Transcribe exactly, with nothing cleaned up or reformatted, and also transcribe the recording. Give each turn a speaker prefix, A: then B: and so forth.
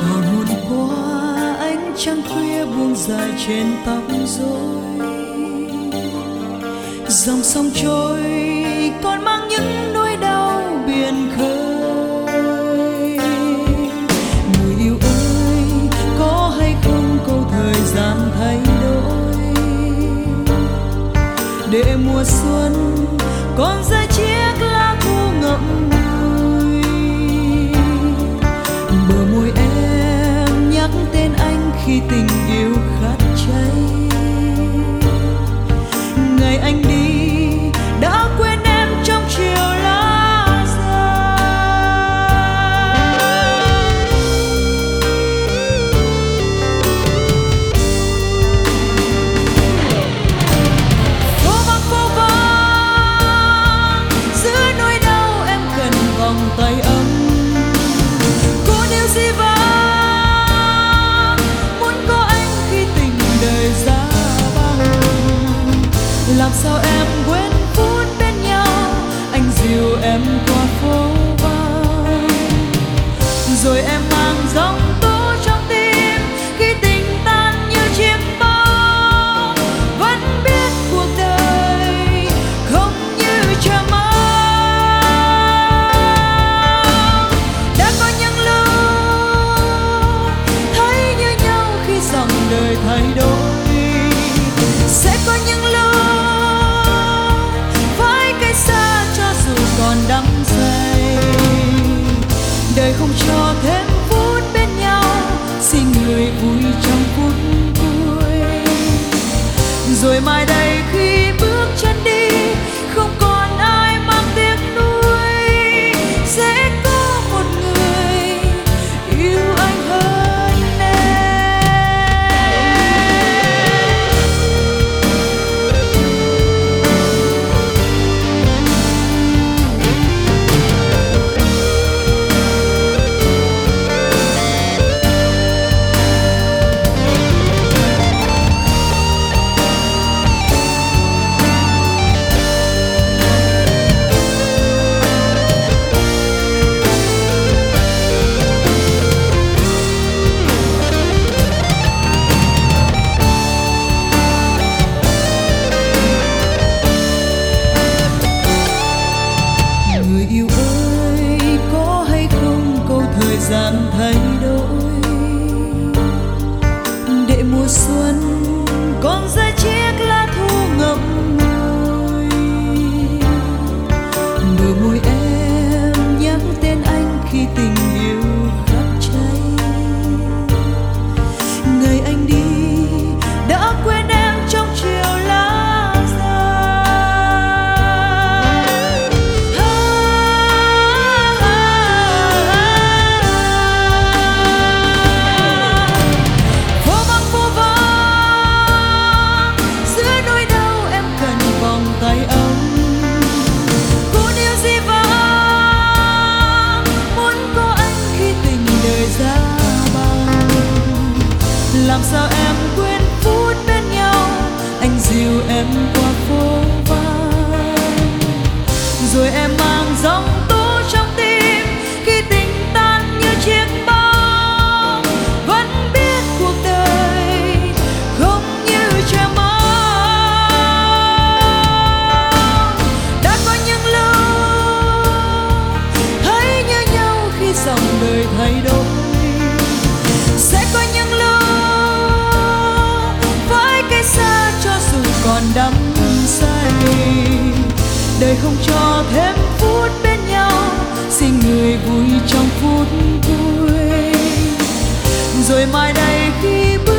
A: hoàng hôn qua ánh trăng khuya buông dài trên tóc rối, dòng sông trôi còn mang những nỗi đau biển khơi. Người yêu ơi, có hay không câu thời gian thay đổi, để mùa xuân còn rơi chiếc lá thu ngậm ngùi. Bờ môi em nhắc tên anh khi tình yêu khát cháy. Ngày anh đi đã quên em trong chiều lá phố vắng phố vắng, giữa nỗi đau em cần vòng tay ấm. Cô níu gì vắng, muốn có anh khi tình đời giá băng. Làm sao em quên phút bên nhau, anh dìu em qua phố vắng, rồi em mang giông tố trong tim khi tình tan như chiếc bóng. Vẫn biết cuộc đời không như chờ mong. Đã có những lúc thấy như nhau khi dòng đời thay đổi, sẽ có những lúc còn đắm say. Đời không cho thêm phút bên nhau, xin người vui trong phút cuối. Rồi mai đây khi bước chân đi, không còn ai mang tiếc nuối, sẽ có một người yêu anh hơn gian thay đổi, để mùa xuân còn rơi chiếc lá thu ngậm ngùi. Bờ môi em nhắc tên anh khi tình yêu khát cháy. Ngày anh đi đã quên em trong chiều lá rơi. Làm sao em quên phút bên nhau, anh dìu em qua phố vắng, rồi em mang giông tố trong tim khi tình tan như chiếc bóng. Vẫn biết cuộc đời không như chờ mong. Đã có những lúc thấy như nhau khi dòng đời thay đổi, sẽ có những lúc còn đắm say. Đời không cho thêm phút bên nhau, xin người vui trong phút cuối. Rồi mai đây khi bước